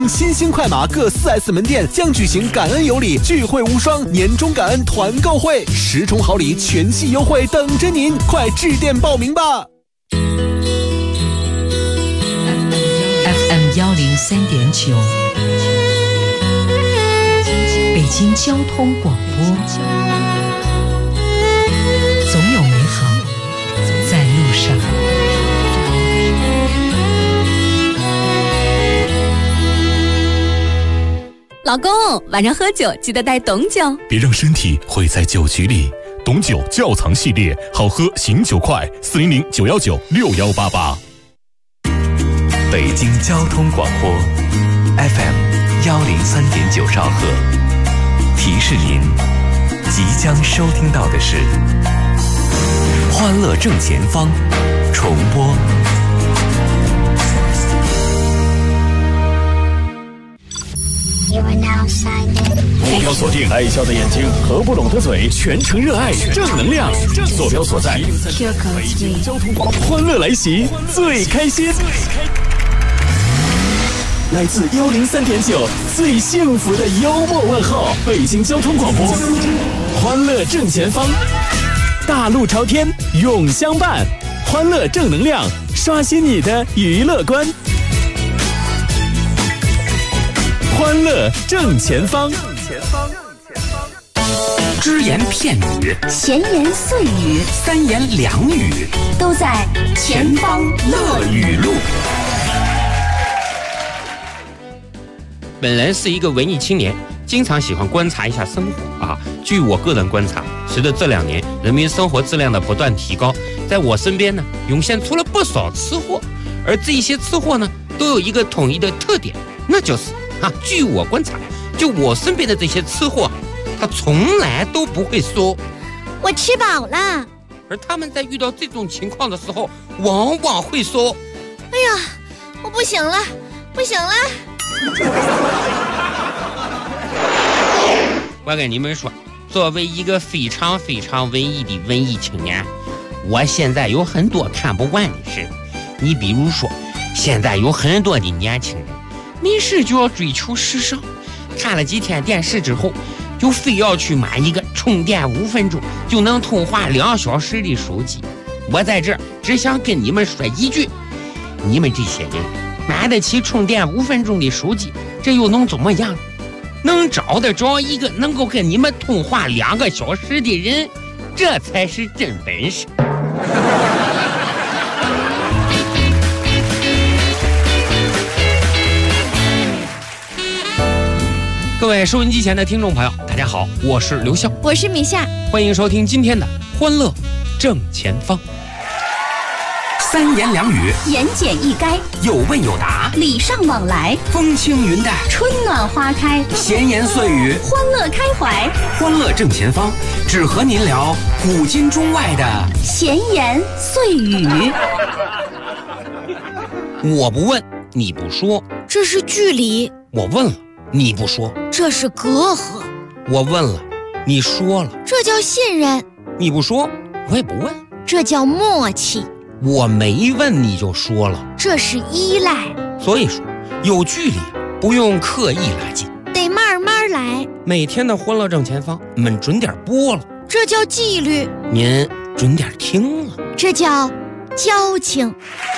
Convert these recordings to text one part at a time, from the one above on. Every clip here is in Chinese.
新兴快马各 4S 门店将举行感恩有礼聚会无双年终感恩团购会，10重好礼全系优惠等着您，快致电报名吧。 FM 103.9，北京交通广播，总有美好在路上。 老公，晚上喝酒记得带董酒， 别让身体毁在酒局里。董酒窖藏系列，好喝醒酒快，400-919-6188。 北京交通广播 FM 103.9兆赫，提示您即将收听到的是欢乐正前方重播。 目标锁定，爱笑的眼睛，合不拢的嘴，全程热爱，正能量。坐标所在，北京交通广播，欢乐来袭，最开心。来自103.9，最幸福的幽默问候，北京交通广播，欢乐正前方，大路朝天，永相伴，欢乐正能量，刷新你的娱乐观。欢乐正前方， 只言片语， 闲言碎语， 三言两语， 都在前方乐语录。 本人是一个文艺青年，经常喜欢观察一下生活啊。据我个人观察，随着这2年人民生活质量的不断提高，在我身边呢涌现出了不少吃货，而这些吃货呢都有一个统一的特点，那就是据我观察，就我身边的这些吃货，他从来都不会说我吃饱了， 而他们在遇到这种情况的时候，往往会说： 哎呀，我不行了，不行了。 我跟你们说，作为一个非常非常文艺的文艺青年，我现在有很多看不惯的事。你比如说，现在有很多的年轻人没事就要追求时尚，看了几天电视之后，就非要去买一个充电5分钟就能通话2小时的手机。我在这儿只想跟你们说一句，你们这些人买得起充电5分钟的手机，这又能怎么样？能找得着一个能够跟你们通话2个小时的人，这才是真本事。各位收音机前的听众朋友，大家好，我是刘笑， 我是米夏， 欢迎收听今天的欢乐正前方。 三言两语， 言简意赅， 有问有答， 礼尚往来， 风轻云淡， 春暖花开， 闲言碎语， 欢乐开怀。 欢乐正前方，只和您聊古今中外的闲言碎语。 我不问，你不说， 这是距离； 我问了，你不说， 这是隔阂； 我问了，你说了， 这叫信任； 你不说，我也不问， 这叫默契； 我没问你就说了， 这是依赖。 所以说，有距离不用刻意拉近， 得慢慢来。 每天的欢乐正前方，你们准点播了， 这叫纪律； 您准点听了， 这叫交情。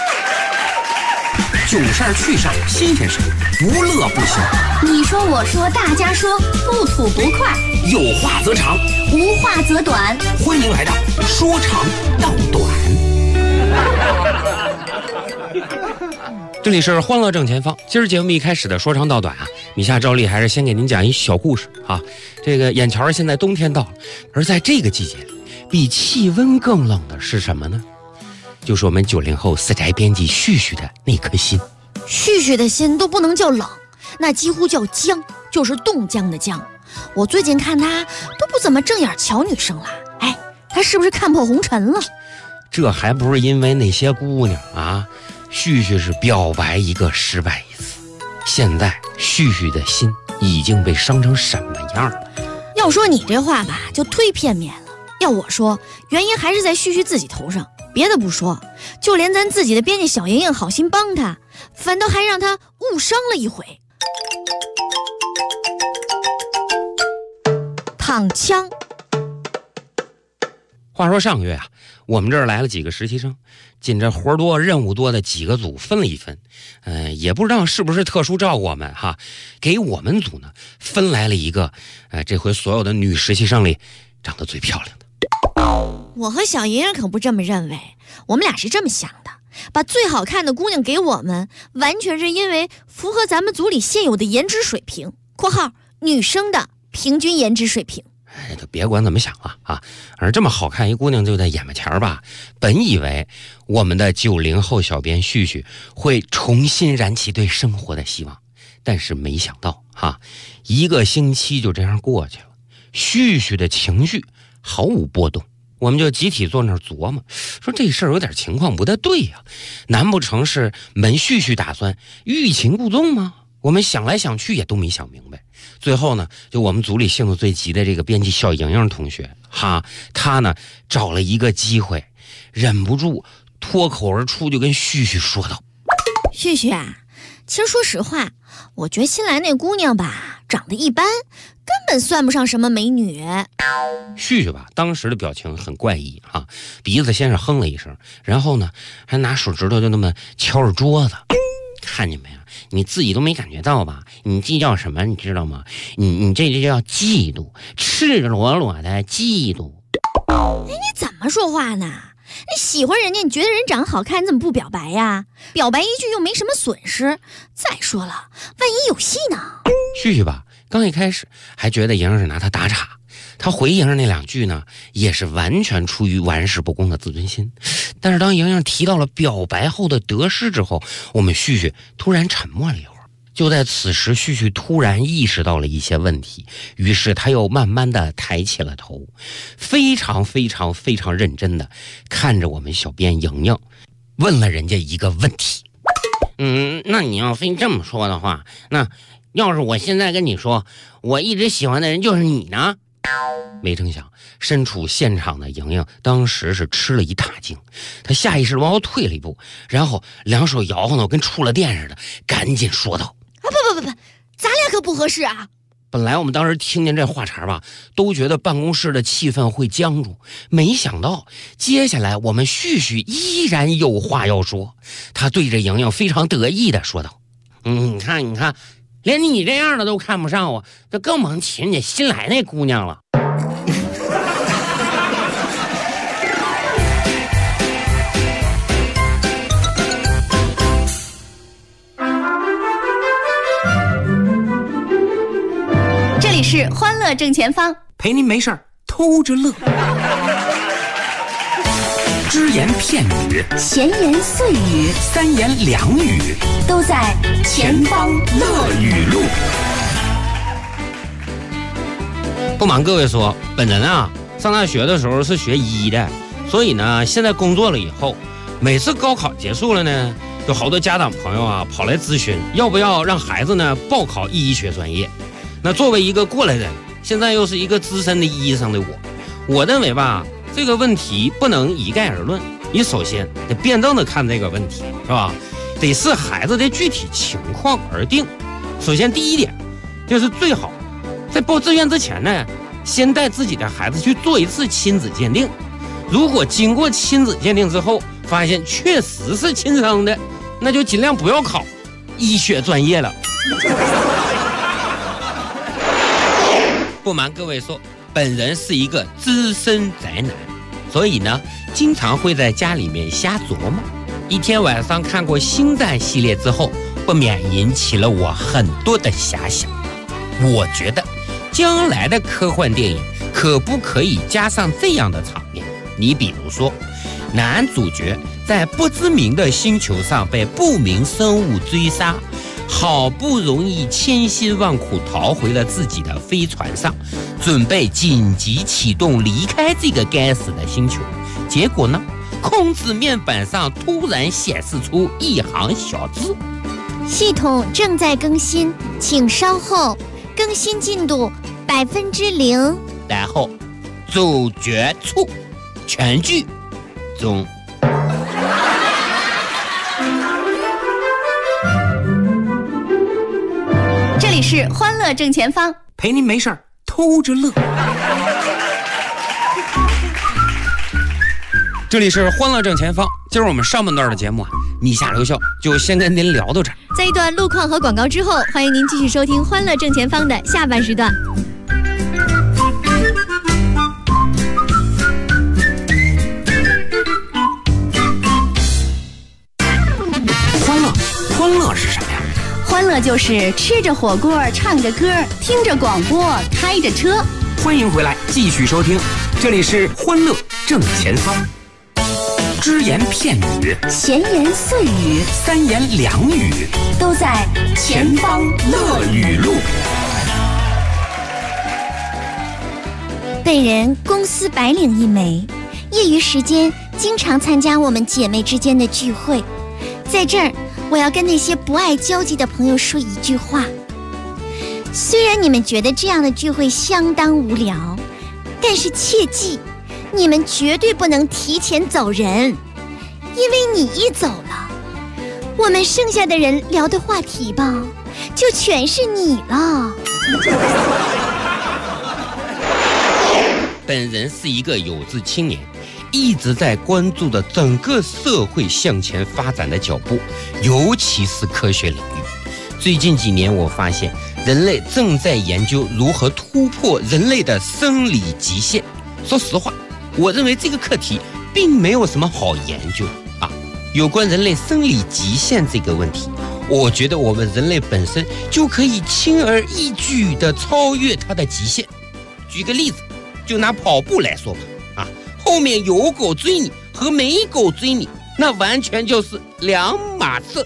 囧事儿趣事儿新鲜事儿，不乐不行。 你说我说大家说，不吐不快， 有话则长， 无话则短。 欢迎来到说长道短。 这里是欢乐正前方，今儿节目一开始的说长道短啊，米夏照例还是先给您讲一小故事啊。这个眼瞧现在冬天到了，而在这个季节里，比气温更冷的是什么呢？就是我们90后死宅编辑旭旭的那颗心。 旭旭的心都不能叫冷，那几乎叫僵，就是冻僵的僵。我最近看他都不怎么正眼瞧女生了，哎，他是不是看破红尘了？ 这还不是因为那些姑娘啊，旭旭是表白一个失败一次。现在旭旭的心已经被伤成什么样了？ 要说你这话吧，就忒片面了。要我说，原因还是在旭旭自己头上。别的不说，就连咱自己的编辑小莹莹好心帮他，反倒还让他误伤了一回。 躺枪。 话说上个月啊，我们这儿来了几个实习生，紧着活多任务多的几个组分了一分，也不知道是不是特殊照顾我们哈，给我们组呢分来了一个，这回所有的女实习生里长得最漂亮的。 我和小莹莹可不这么认为，我们俩是这么想的，把最好看的姑娘给我们，完全是因为符合咱们组里现有的颜值水平（括号女生的平均颜值水平）。 就别管怎么想了啊！而这么好看一姑娘就在眼巴前吧，本以为我们的90后小编旭旭会重新燃起对生活的希望，但是没想到1个星期就这样过去了，旭旭的情绪毫无波动。我们就集体坐那儿琢磨，说这事儿有点情况不太对呀，难不成是门旭旭打算欲擒故纵吗？我们想来想去也都没想明白。最后呢，就我们组里性子最急的这个编辑小莹莹同学她呢找了一个机会，忍不住脱口而出就跟旭旭说道： 旭旭啊，其实说实话，我觉得新来那姑娘吧长得一般，根本算不上什么美女。 旭旭吧当时的表情很怪异鼻子先是哼了一声，然后呢还拿手指头就那么敲着桌子。看见没有，你自己都没感觉到吧？你这叫什么你知道吗？你这叫嫉妒，赤裸裸的嫉妒。 你怎么说话呢？你喜欢人家，你觉得人长得好看，你怎么不表白呀？表白一句又没什么损失。再说了，万一有戏呢？ 旭旭吧刚一开始还觉得莹莹是拿他打岔，他回莹莹那2句呢也是完全出于玩世不恭的自尊心。但是当莹莹提到了表白后的得失之后，我们旭旭突然沉默了一会儿。就在此时，旭旭突然意识到了一些问题，于是他又慢慢的抬起了头，非常非常非常认真的看着我们小编莹莹，问了人家一个问题。那你要非这么说的话，那要是我现在跟你说我一直喜欢的人就是你呢？没成想身处现场的莹莹当时是吃了一大惊，她下意识往后退了一步，然后2手摇晃到跟触了电似的，赶紧说道： 不，咱俩可不合适啊！ 本来我们当时听见这话茬吧，都觉得办公室的气氛会僵住，没想到接下来我们旭旭依然有话要说。他对着莹莹非常得意的说道：你看连你这样的都看不上我，这更甭提人家新来那姑娘了。 这里是欢乐正前方， 陪您没事偷着乐。只言片语， 闲言碎语， 三言两语， 都在前方乐语录。 不瞒各位说，本人上大学的时候是学医的，所以呢现在工作了以后，每次高考结束了呢，有好多家长朋友跑来咨询要不要让孩子呢报考医学专业。那作为一个过来人，现在又是一个资深的医生的我认为吧，这个问题不能一概而论，你首先得辩证的看这个问题，是吧？得视孩子的具体情况而定。首先第一点就是最好在报志愿之前呢，先带自己的孩子去做一次亲子鉴定。如果经过亲子鉴定之后发现确实是亲生的，那就尽量不要考医学专业了。不瞒各位说，本人是一个资深宅男，所以呢经常会在家里面瞎琢磨。一天晚上看过星战系列之后，不免引起了我很多的遐想。我觉得将来的科幻电影可不可以加上这样的场面？你比如说，男主角在不知名的星球上被不明生物追杀，好不容易千辛万苦逃回了自己的飞船上，准备紧急启动离开这个该死的星球。结果呢，控制面板上突然显示出一行小字： 系统正在更新，请稍后，更新进度0%。 然后主角处全剧终。 这里是欢乐正前方， 陪您没事偷着乐。 这里是欢乐正前方，今儿我们上半段的节目啊，米下留校就先跟您聊到这儿。 在一段路况和广告之后，欢迎您继续收听欢乐正前方的下半时段。 欢乐是什么呀？ 欢乐就是吃着火锅，唱着歌，听着广播，开着车。 欢迎回来，继续收听，这里是欢乐正前方。只言片语， 闲言碎语， 三言两语， 都在前方乐语录。 本人公司白领一枚，业余时间经常参加我们姐妹之间的聚会。在这儿，我要跟那些不爱交际的朋友说一句话：虽然你们觉得这样的聚会相当无聊，但是切记，你们绝对不能提前走人，因为你一走了，我们剩下的人聊的话题吧，就全是你了。 本人是一个有志青年，一直在关注着整个社会向前发展的脚步，尤其是科学领域。最近几年，我发现人类正在研究如何突破人类的生理极限。说实话，我认为这个课题并没有什么好研究啊。有关人类生理极限这个问题，我觉得我们人类本身就可以轻而易举地超越它的极限。举个例子，就拿跑步来说吧，啊，后面有狗追你和没狗追你，那完全就是两码事。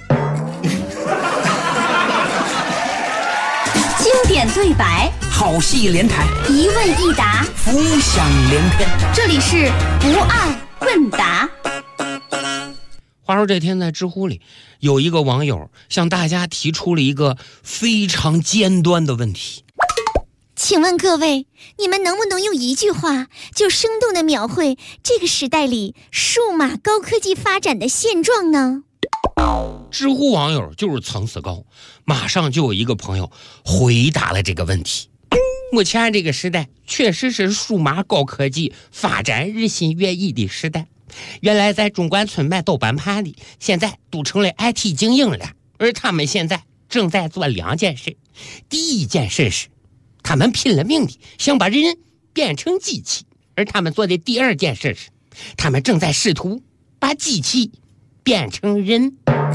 经典对白， 好戏连台， 一问一答， 浮想联翩。 这里是不二问答。 话说这天在知乎里，有一个网友向大家提出了一个非常尖端的问题。 请问各位，你们能不能用一句话就生动地描绘这个时代里数码高科技发展的现状呢？ 知乎网友就是层次高，马上就有一个朋友回答了这个问题。目前这个时代确实是数码高科技发展日新月异的时代。原来在中关村卖豆瓣盘的，现在都成了 IT 精英了。而他们现在正在做两件事。第一件事是他们拼了命的想把人变成机器，而他们做的第二件事是他们正在试图把机器变成人。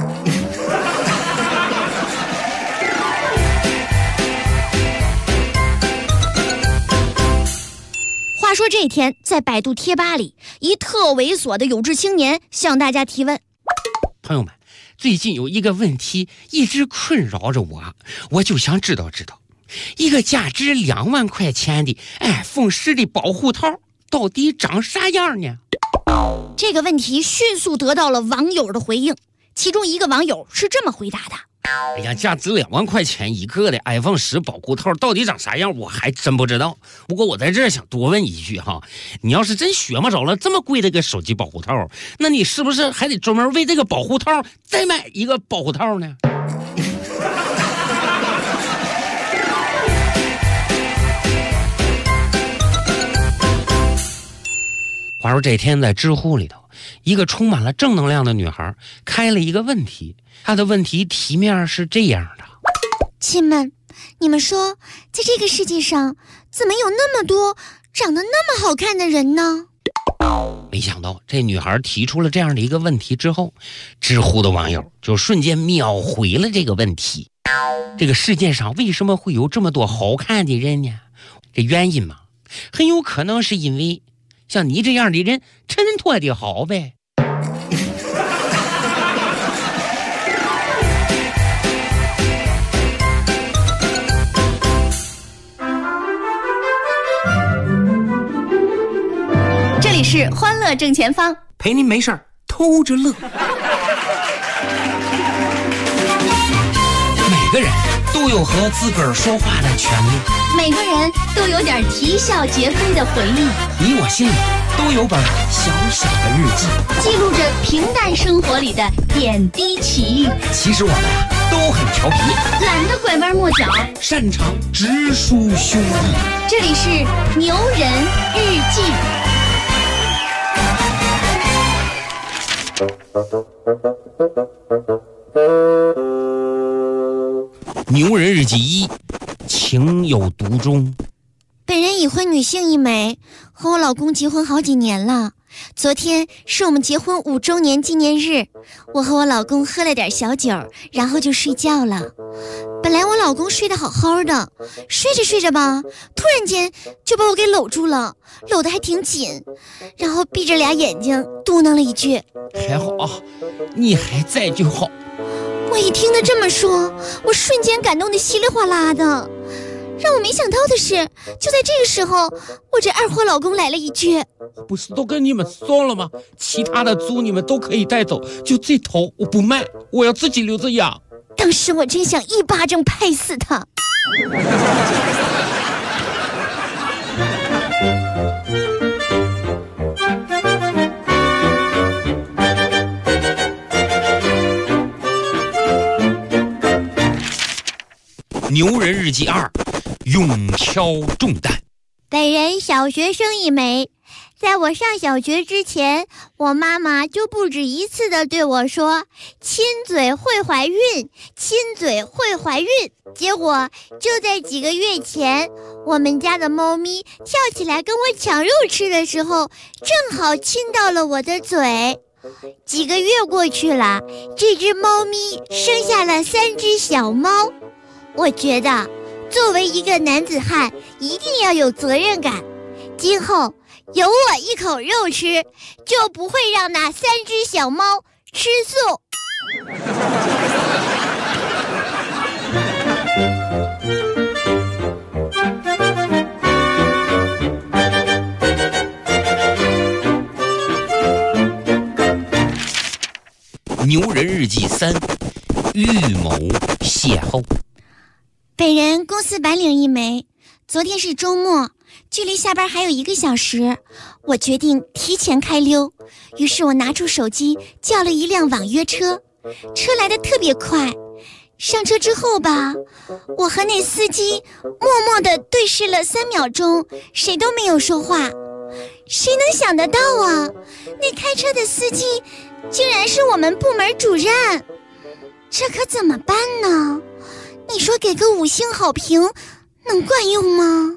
话说这天，在百度贴吧里，一特猥琐的有志青年向大家提问： 朋友们，最近有一个问题一直困扰着我就想知道一个价值2万块钱的iPhone 10的保护套到底长啥样呢？ 这个问题迅速得到了网友的回应，其中一个网友是这么回答的： 哎呀，价值2万块钱一个的 iPhone 10保护套到底长啥样，我还真不知道。不过我在这儿想多问一句哈，你要是真学摸着了这么贵的个手机保护套，那你是不是还得专门为这个保护套再买一个保护套呢？话说这天在知乎里头，一个充满了正能量的女孩开了一个问题，她的问题题面是这样的： 亲们，你们说，在这个世界上怎么有那么多长得那么好看的人呢？ 没想到这女孩提出了这样的一个问题之后，知乎的网友就瞬间秒回了这个问题。这个世界上为什么会有这么多好看的人呢？这原因嘛，很有可能是因为像你这样的人衬托的好呗。 这里是欢乐正前方， 陪您没事偷着乐。 每个人都有和自个儿说话的权利， 每个人都有点啼笑皆非的回忆， 你我心里都有本小小的日记， 记录着平淡生活里的点滴奇遇。 其实我们都很调皮， 懒得拐弯抹角， 擅长直抒胸臆。 这里是牛人日记。 牛人日记1，情有独钟。 本人已婚女性一枚，和我老公结婚好几年了。昨天是我们结婚5周年纪念日，我和我老公喝了点小酒，然后就睡觉了。本来我老公睡得好好的，睡着睡着吧，突然间就把我给搂住了，搂得还挺紧，然后闭着俩眼睛嘟囔了一句： 还好啊，你还在就好。 我一听他这么说，我瞬间感动得稀里哗啦的。让我没想到的是，就在这个时候，我这二货老公来了一句： 不是都跟你们说了吗？其他的猪你们都可以带走，就这头我不卖，我要自己留着养。 当时我真想一巴掌拍死他。 牛人日记2，勇挑重担。 本人小学生一枚，在我上小学之前，我妈妈就不止一次的对我说：亲嘴会怀孕，亲嘴会怀孕。结果就在几个月前，我们家的猫咪跳起来跟我抢肉吃的时候，正好亲到了我的嘴。几个月过去了，这只猫咪生下了3只小猫。我觉得作为一个男子汉，一定要有责任感。今后有我一口肉吃，就不会让那3只小猫吃素。 牛人日记3，预谋邂逅。 本人公司白领一枚，昨天是周末，距离下班还有1个小时，我决定提前开溜。于是我拿出手机叫了一辆网约车，车来的特别快。上车之后吧，我和那司机默默地对视了3秒钟，谁都没有说话。谁能想得到啊，那开车的司机竟然是我们部门主任，这可怎么办呢？你说给个5星好评能管用吗？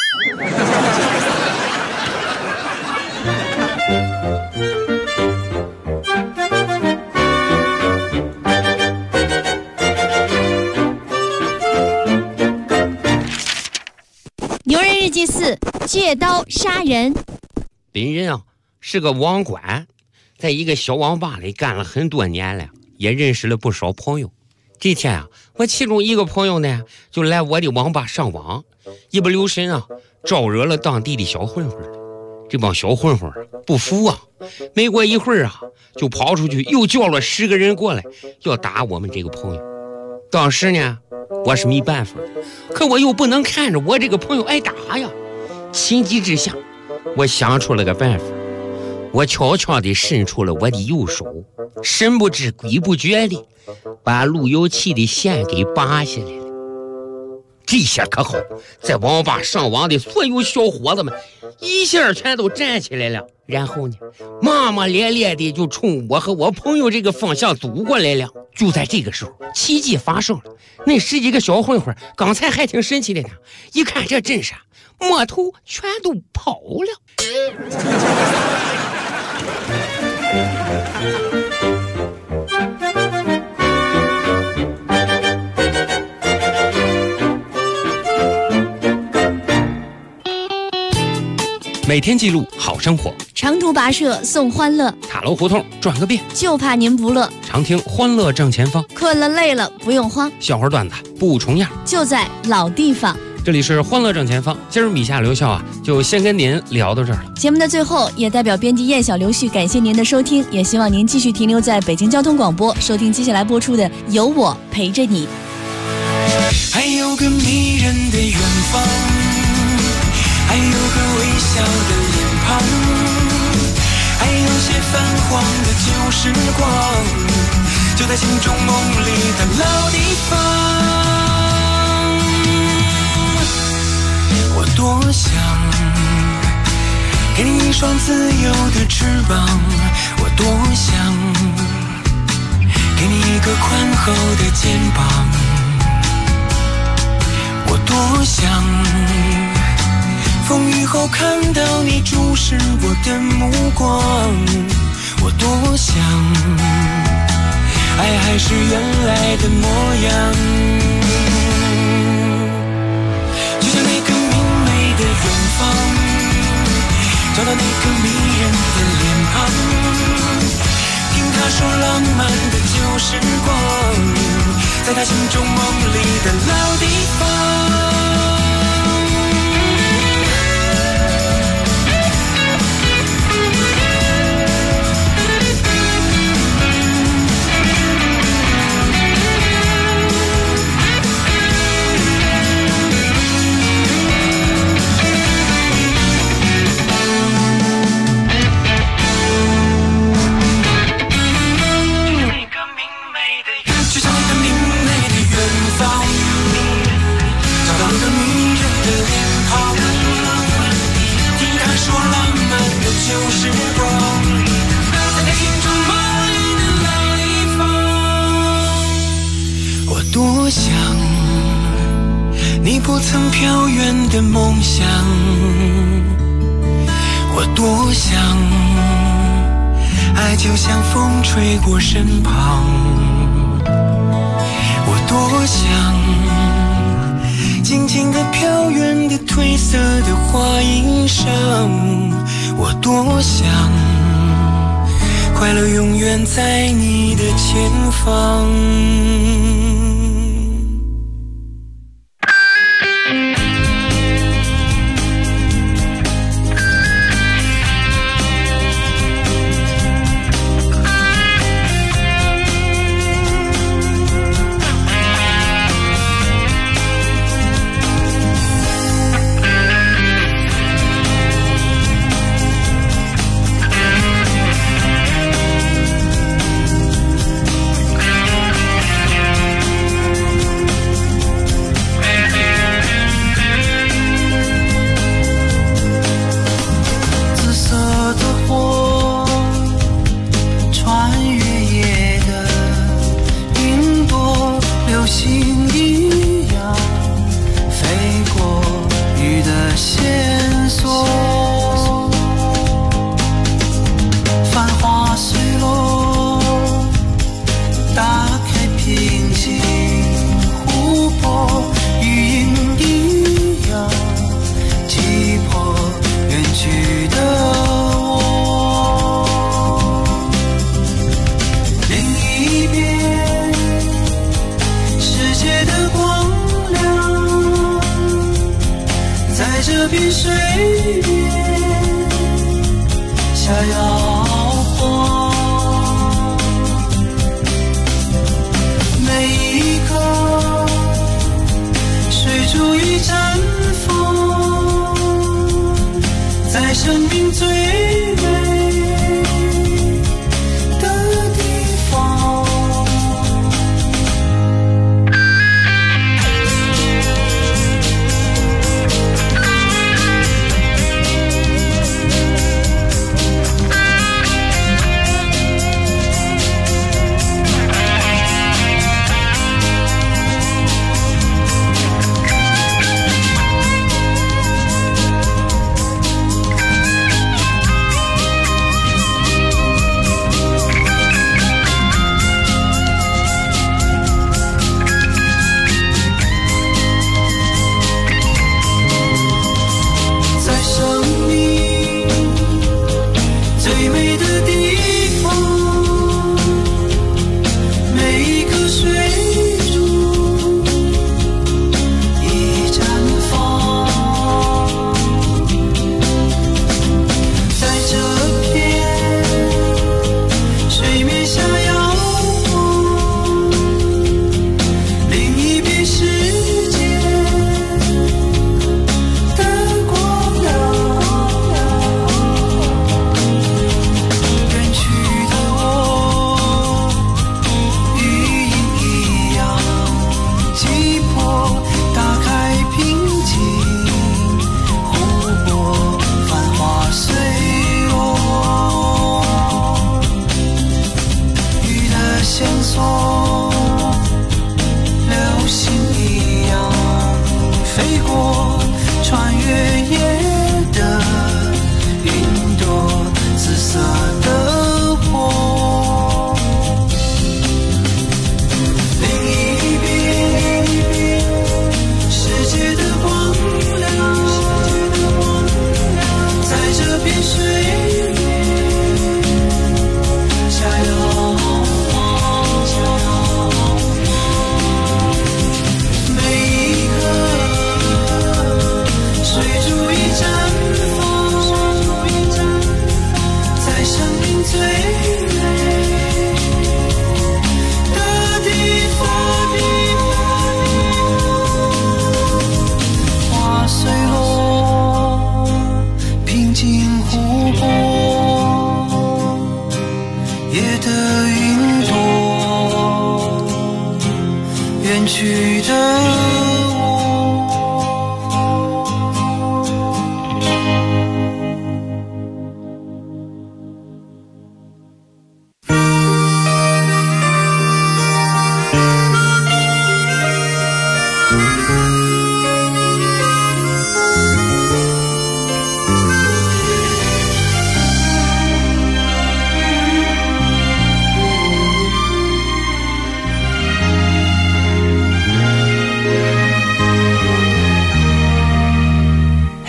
牛人日记4，借刀杀人。 本人啊是个网管，在一个小网吧里干了很多年了，也认识了不少朋友。这天啊，我其中一个朋友呢，就来我的网吧上网，一不留神啊，招惹了当地的小混混。这帮小混混不服啊，没过一会儿啊，就跑出去又叫了10个人过来，要打我们这个朋友。当时呢，我是没办法，可我又不能看着我这个朋友挨打呀。情急之下，我想出了个办法，我悄悄地伸出了我的右手，神不知鬼不觉地把路由器的线给拔下来了。这下可好，在网吧上网的所有小伙子们一下全都站起来了，然后呢，骂骂咧咧的就冲我和我朋友这个方向走过来了。就在这个时候，奇迹发生了，那10几个小混混刚才还挺神气的呢，一看这阵势，摸头全都跑了。每天记录好生活， 长途跋涉送欢乐， 塔楼胡同转个遍， 就怕您不乐。 常听欢乐正前方， 困了累了不用慌， 笑话段子不重样， 就在老地方。 这里是欢乐正前方，今儿米夏刘笑啊，就先跟您聊到这儿了。 节目的最后，也代表编辑燕小刘旭感谢您的收听，也希望您继续停留在北京交通广播，收听接下来播出的《有我陪着你》。 还有个迷人的远方，还有个微笑的脸庞，还有些泛黄的旧时光， 就在心中梦里的老地方。我多想给你一双自由的翅膀，我多想给你一个宽厚的肩膀，我多想风雨后看到你注视我的目光，我多想爱还是原来的模样。就像那个明媚的远方，找到那个迷人的脸庞，听他说浪漫的旧时光，在他心中梦里的老地方。旧时光，在他心中梦里的老地方。我多想你不曾飘远的梦想，我多想爱就像风吹过身旁，我多想静静地飘远的褪色的花衣裳，我多想快乐永远在你的前方。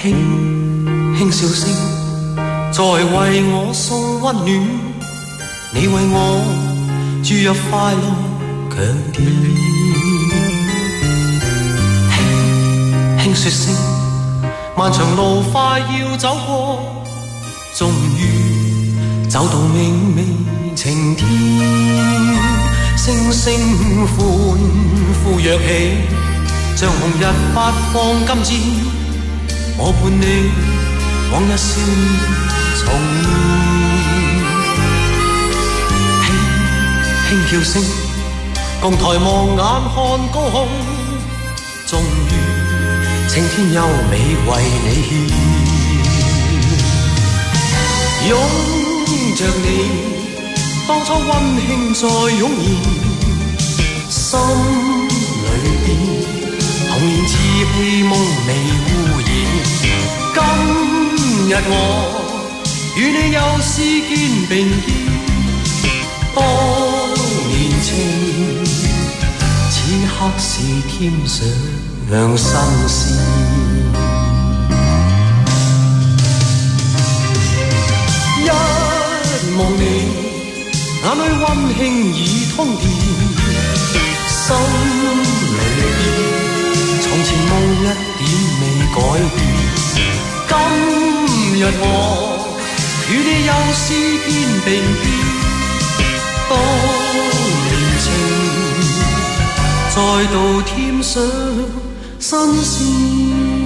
輕輕笑聲，在為我送溫暖。你為我注入快樂強電，輕輕說聲，漫長路快要走過，終於走到明媚晴天。聲聲歡呼躍起，像紅日發放金箭，我伴你往日少年重現。輕輕叫聲，共抬望眼看高空，終於青天優美為你獻。擁着你，當初溫馨再湧現，心裏邊童年稚氣夢未污染。今日我與你又試肩並肩，當年情此刻是添上新鮮。一望你，眼裏溫馨已通電，心裏邊從前夢一點未改變。今日我與你又試肩並肩，當年情再度添上新鮮。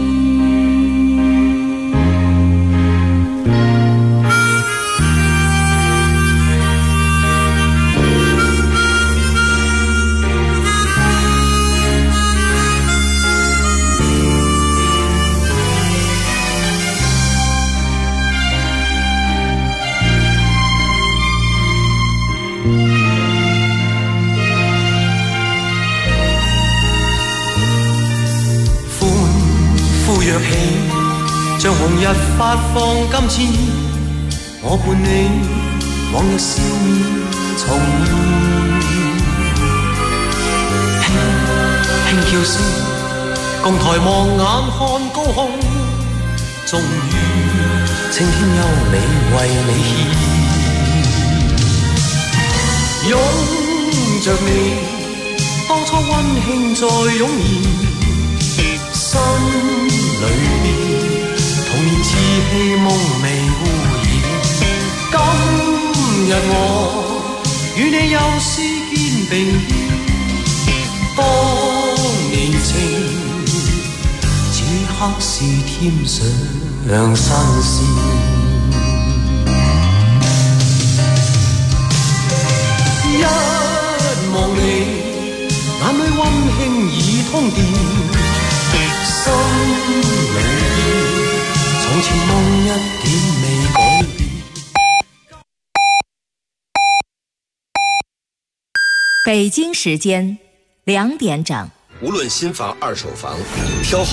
躍起，像紅日發放金箭，我伴你往日笑面重現。輕輕叫聲，共抬望眼看高空，終於青天優美為你獻。擁着你，當初溫馨再湧現，心裏邊童年稚氣夢未污染。今日我與你又試肩並肩，當年情此刻是添上新鮮。一望你，眼裏溫馨已通電，心裏邊從前夢一點未改變。 北京時間2點整。 无论新房二手房，挑好